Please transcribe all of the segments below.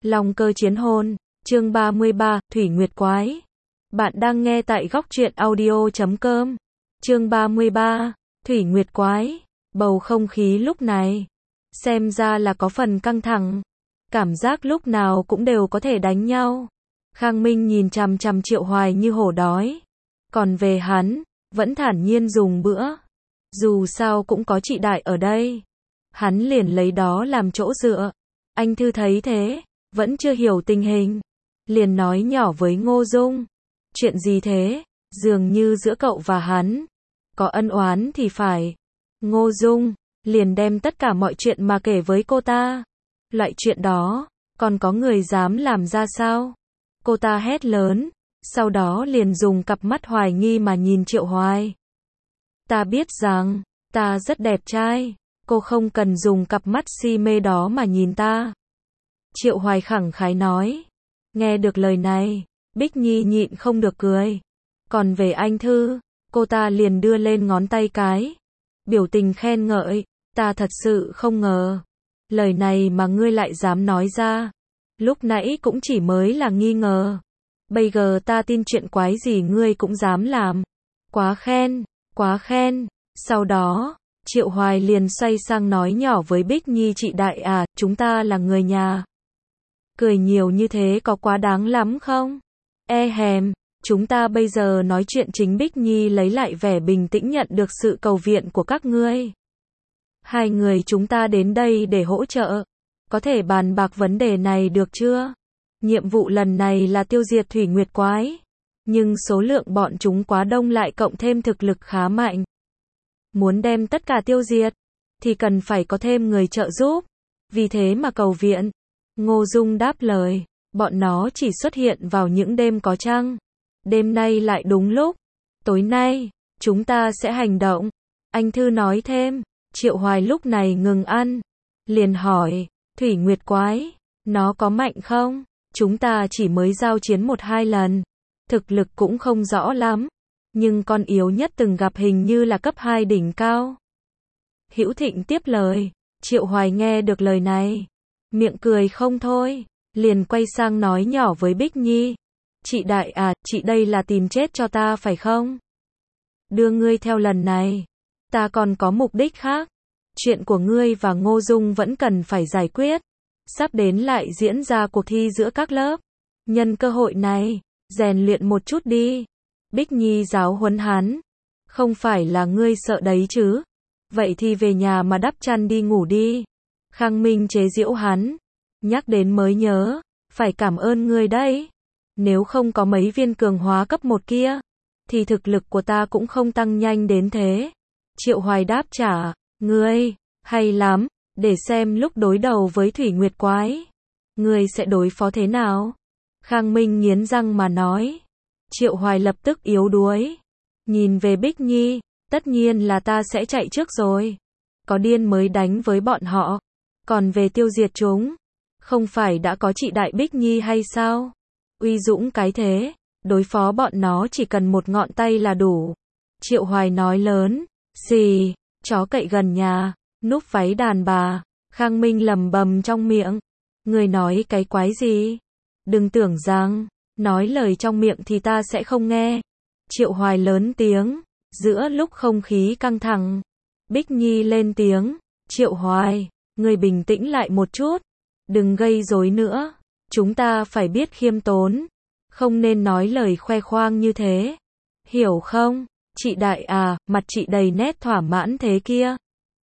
Long cơ chiến hôn, chương 33, Thủy Nguyệt Quái. Bạn đang nghe tại góc truyện audio.com. Chương 33, Thủy Nguyệt Quái. Bầu không khí lúc này, xem ra là có phần căng thẳng. Cảm giác lúc nào cũng đều có thể đánh nhau. Khang Minh nhìn chằm chằm Triệu Hoài như hổ đói. Còn về hắn, vẫn thản nhiên dùng bữa. Dù sao cũng có chị Đại ở đây. Hắn liền lấy đó làm chỗ dựa. Anh Thư thấy thế, vẫn chưa hiểu tình hình. Liền nói nhỏ với Ngô Dung. Chuyện gì thế? Dường như giữa cậu và hắn có ân oán thì phải. Ngô Dung liền đem tất cả mọi chuyện mà kể với cô ta. Loại chuyện đó, còn có người dám làm ra sao? Cô ta hét lớn, sau đó liền dùng cặp mắt hoài nghi mà nhìn Triệu Hoài. Ta biết rằng, ta rất đẹp trai, cô không cần dùng cặp mắt si mê đó mà nhìn ta. Triệu Hoài khẳng khái nói. Nghe được lời này, Bích Nhi nhịn không được cười. Còn về anh Thư, cô ta liền đưa lên ngón tay cái. Biểu tình khen ngợi, ta thật sự không ngờ. Lời này mà ngươi lại dám nói ra. Lúc nãy cũng chỉ mới là nghi ngờ. Bây giờ ta tin chuyện quái gì ngươi cũng dám làm. Quá khen, quá khen. Sau đó, Triệu Hoài liền xoay sang nói nhỏ với Bích Nhi, chị Đại à, chúng ta là người nhà. Cười nhiều như thế có quá đáng lắm không? E hèm, chúng ta bây giờ nói chuyện chính. Bích Nhi lấy lại vẻ bình tĩnh nhận được sự cầu viện của các ngươi. Hai người chúng ta đến đây để hỗ trợ. Có thể bàn bạc vấn đề này được chưa? Nhiệm vụ lần này là tiêu diệt Thủy Nguyệt Quái. Nhưng số lượng bọn chúng quá đông lại cộng thêm thực lực khá mạnh. Muốn đem tất cả tiêu diệt, thì cần phải có thêm người trợ giúp. Vì thế mà cầu viện. Ngô Dung đáp lời, bọn nó chỉ xuất hiện vào những đêm có trăng. Đêm nay lại đúng lúc. Tối nay, chúng ta sẽ hành động. Anh Thư nói thêm. Triệu Hoài lúc này ngừng ăn. Liền hỏi, Thủy Nguyệt Quái, nó có mạnh không? Chúng ta chỉ mới giao chiến 1-2 lần. Thực lực cũng không rõ lắm. Nhưng con yếu nhất từng gặp hình như là cấp 2 đỉnh cao. Hữu Thịnh tiếp lời. Triệu Hoài nghe được lời này, miệng cười không thôi, liền quay sang nói nhỏ với Bích Nhi. Chị Đại à, chị đây là tìm chết cho ta phải không? Đưa ngươi theo lần này, ta còn có mục đích khác. Chuyện của ngươi và Ngô Dung vẫn cần phải giải quyết. Sắp đến lại diễn ra cuộc thi giữa các lớp. Nhân cơ hội này, rèn luyện một chút đi. Bích Nhi giáo huấn hắn. Không phải là ngươi sợ đấy chứ? Vậy thì về nhà mà đắp chăn đi ngủ đi. Khang Minh chế giễu hắn. Nhắc đến mới nhớ, phải cảm ơn ngươi đấy. Nếu không có mấy viên cường hóa cấp 1 kia, thì thực lực của ta cũng không tăng nhanh đến thế. Triệu Hoài đáp trả, ngươi, hay lắm, để xem lúc đối đầu với Thủy Nguyệt Quái, ngươi sẽ đối phó thế nào? Khang Minh nghiến răng mà nói. Triệu Hoài lập tức yếu đuối. Nhìn về Bích Nhi, tất nhiên là ta sẽ chạy trước rồi. Có điên mới đánh với bọn họ. Còn về tiêu diệt chúng, không phải đã có chị Đại Bích Nhi hay sao? Uy dũng cái thế, đối phó bọn nó chỉ cần một ngón tay là đủ. Triệu Hoài nói lớn, xì, chó cậy gần nhà, núp váy đàn bà. Khang Minh lầm bầm trong miệng. Người nói cái quái gì? Đừng tưởng rằng, nói lời trong miệng thì ta sẽ không nghe. Triệu Hoài lớn tiếng, giữa lúc không khí căng thẳng. Bích Nhi lên tiếng, Triệu Hoài, người bình tĩnh lại một chút. Đừng gây rối nữa. Chúng ta phải biết khiêm tốn. Không nên nói lời khoe khoang như thế. Hiểu không? Chị Đại à, mặt chị đầy nét thỏa mãn thế kia.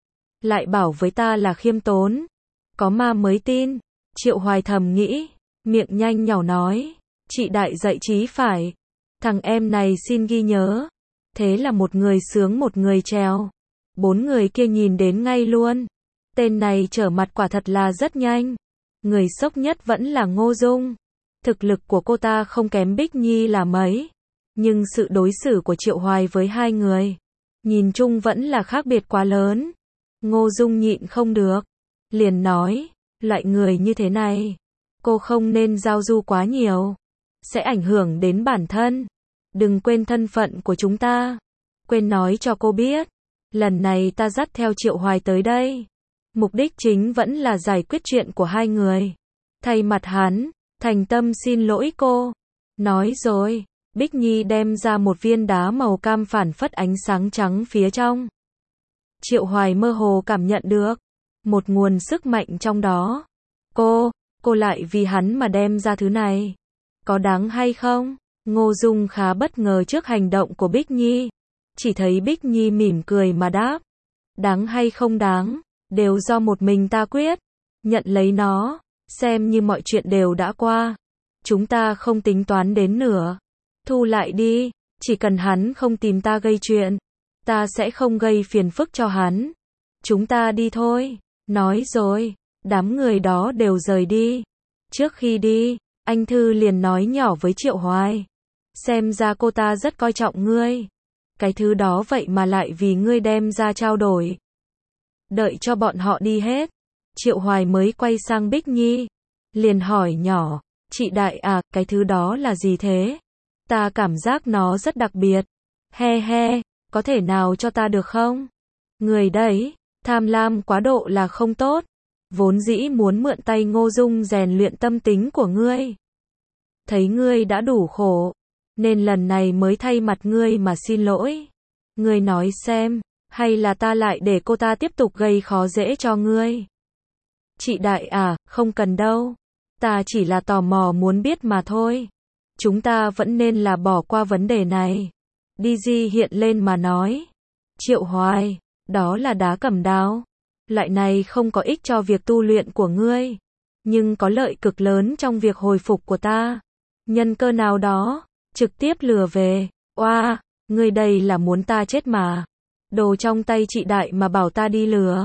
Lại bảo với ta là khiêm tốn. Có ma mới tin. Triệu Hoài thầm nghĩ. Miệng nhanh nhỏ nói. Chị Đại dạy trí phải. Thằng em này xin ghi nhớ. Thế là một người sướng một người trèo. 4 người kia nhìn đến ngay luôn. Tên này trở mặt quả thật là rất nhanh. Người sốc nhất vẫn là Ngô Dung. Thực lực của cô ta không kém Bích Nhi là mấy. Nhưng sự đối xử của Triệu Hoài với hai người, nhìn chung vẫn là khác biệt quá lớn. Ngô Dung nhịn không được. Liền nói, loại người như thế này, cô không nên giao du quá nhiều. Sẽ ảnh hưởng đến bản thân. Đừng quên thân phận của chúng ta. Quên nói cho cô biết. Lần này ta dắt theo Triệu Hoài tới đây. Mục đích chính vẫn là giải quyết chuyện của hai người. thay mặt hắn, thành tâm xin lỗi cô. Nói rồi, Bích Nhi đem ra một viên đá màu cam phản phất ánh sáng trắng phía trong. Triệu Hoài mơ hồ cảm nhận được một nguồn sức mạnh trong đó. Cô lại vì hắn mà đem ra thứ này. Có đáng hay không? Ngô Dung khá bất ngờ trước hành động của Bích Nhi. Chỉ thấy Bích Nhi mỉm cười mà đáp. Đáng hay không đáng, đều do một mình ta quyết. Nhận lấy nó, xem như mọi chuyện đều đã qua. Chúng ta không tính toán đến nữa. Thu lại đi, chỉ cần hắn không tìm ta gây chuyện, ta sẽ không gây phiền phức cho hắn. Chúng ta đi thôi. Nói rồi, đám người đó đều rời đi. Trước khi đi, anh Thư liền nói nhỏ với Triệu Hoài. Xem ra cô ta rất coi trọng ngươi. Cái thứ đó vậy mà lại vì ngươi đem ra trao đổi. Đợi cho bọn họ đi hết, Triệu Hoài mới quay sang Bích Nhi. Liền hỏi nhỏ, chị Đại à, cái thứ đó là gì thế? Ta cảm giác nó rất đặc biệt. He he, có thể nào cho ta được không? Người đấy, tham lam quá độ là không tốt. Vốn dĩ muốn mượn tay Ngô Dung rèn luyện tâm tính của ngươi. Thấy ngươi đã đủ khổ, nên lần này mới thay mặt ngươi mà xin lỗi. Ngươi nói xem, hay là ta lại để cô ta tiếp tục gây khó dễ cho ngươi? Chị Đại à, không cần đâu. Ta chỉ là tò mò muốn biết mà thôi. Chúng ta vẫn nên là bỏ qua vấn đề này. Đi Di hiện lên mà nói. Triệu Hoài, đó là đá cẩm đao. Loại này không có ích cho việc tu luyện của ngươi, nhưng có lợi cực lớn trong việc hồi phục của ta. Nhân cơ nào đó, trực tiếp lừa về. Oa, ngươi đây là muốn ta chết mà. Đồ trong tay chị Đại mà bảo ta đi lừa.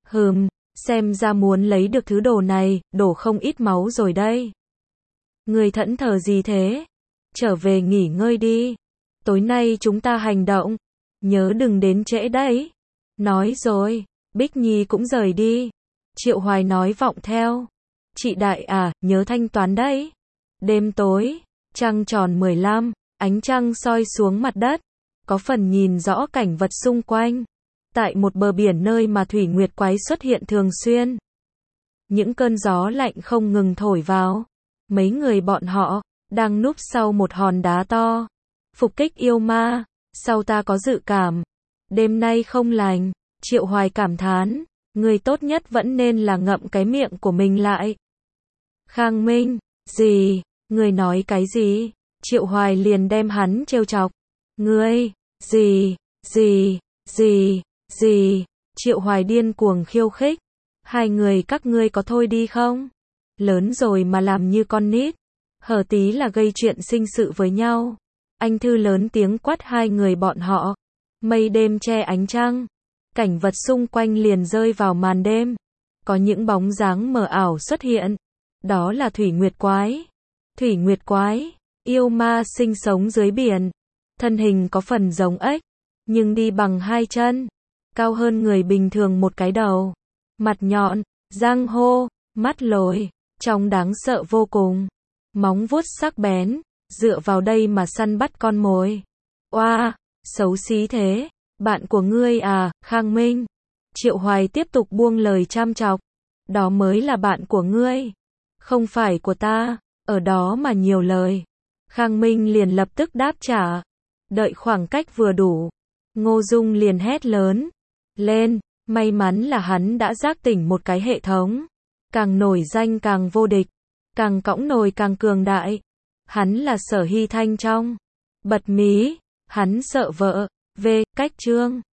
Xem ra muốn lấy được thứ đồ này, đổ không ít máu rồi đây. Ngươi thẫn thờ gì thế? Trở về nghỉ ngơi đi. Tối nay chúng ta hành động. Nhớ đừng đến trễ đấy. Nói rồi, Bích Nhi cũng rời đi. Triệu Hoài nói vọng theo. Chị Đại à, nhớ thanh toán đấy. Đêm tối, trăng tròn 15, ánh trăng soi xuống mặt đất. Có phần nhìn rõ cảnh vật xung quanh. Tại một bờ biển nơi mà thủy nguyệt quái xuất hiện thường xuyên. Những cơn gió lạnh không ngừng thổi vào. Mấy người bọn họ đang núp sau một hòn đá to. Phục kích yêu ma. Sau ta có dự cảm đêm nay không lành. Triệu Hoài cảm thán. Người tốt nhất vẫn nên là ngậm cái miệng của mình lại. Khang Minh, gì? Người nói cái gì? Triệu Hoài liền đem hắn trêu chọc. Ngươi, gì? Triệu Hoài điên cuồng khiêu khích. Hai người các ngươi có thôi đi không? Lớn rồi mà làm như con nít. Hở tí là gây chuyện sinh sự với nhau. Anh Thư lớn tiếng quát hai người bọn họ. Mây đêm che ánh trăng. Cảnh vật xung quanh liền rơi vào màn đêm. Có những bóng dáng mờ ảo xuất hiện. Đó là thủy nguyệt quái. Thủy nguyệt quái, yêu ma sinh sống dưới biển. Thân hình có phần giống ếch, nhưng đi bằng hai chân. Cao hơn người bình thường một cái đầu. Mặt nhọn, răng hô, mắt lồi, trông đáng sợ vô cùng. Móng vuốt sắc bén, dựa vào đây mà săn bắt con mồi. Oa, xấu xí thế. Bạn của ngươi à, Khang Minh. Triệu Hoài tiếp tục buông lời chăm chọc. Đó mới là bạn của ngươi. Không phải của ta, ở đó mà nhiều lời. Khang Minh liền lập tức đáp trả. Đợi khoảng cách vừa đủ. Ngô Dung liền hét lớn. Lên, may mắn là hắn đã giác tỉnh một cái hệ thống. Càng nổi danh càng vô địch. Càng cõng nồi càng cường đại. Hắn là Sở Hy Thanh trong. Bật mí, hắn sợ vợ. Cách chương